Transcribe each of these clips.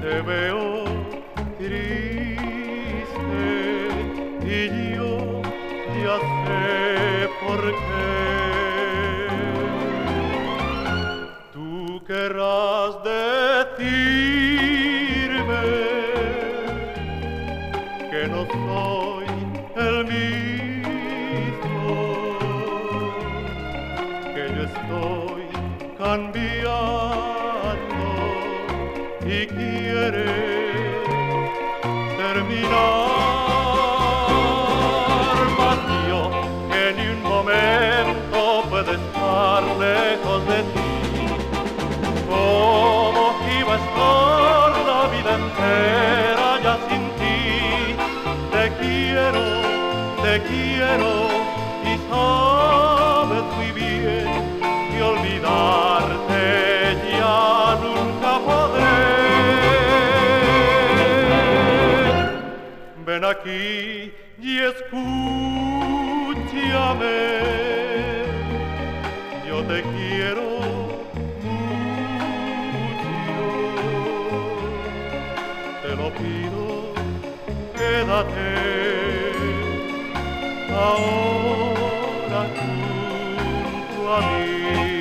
Te veo triste y yo ya sé por qué. Tú querrás decirme que no soy el mismo, que yo estoy cambiando y quieres terminar. Mas yo que ni un momento puedo estar lejos de ti, ¿cómo iba a estar la vida entera ya sin ti? Te quiero y sabes muy bien que olvidarte ya nunca podré. Ven aquí y escúchame, yo te quiero mucho, te lo pido, quédate ahora junto a mí.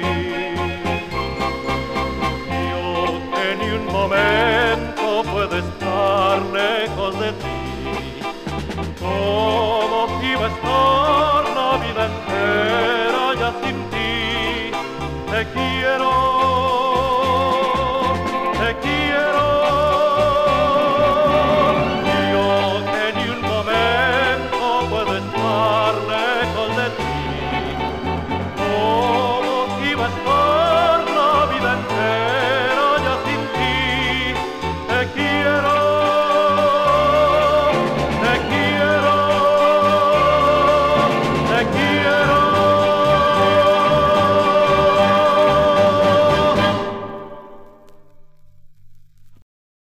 Yo que ni un momento puedo estar lejos de ti, ¿cómo iba a estar la vida entera ya sin ti? Te quiero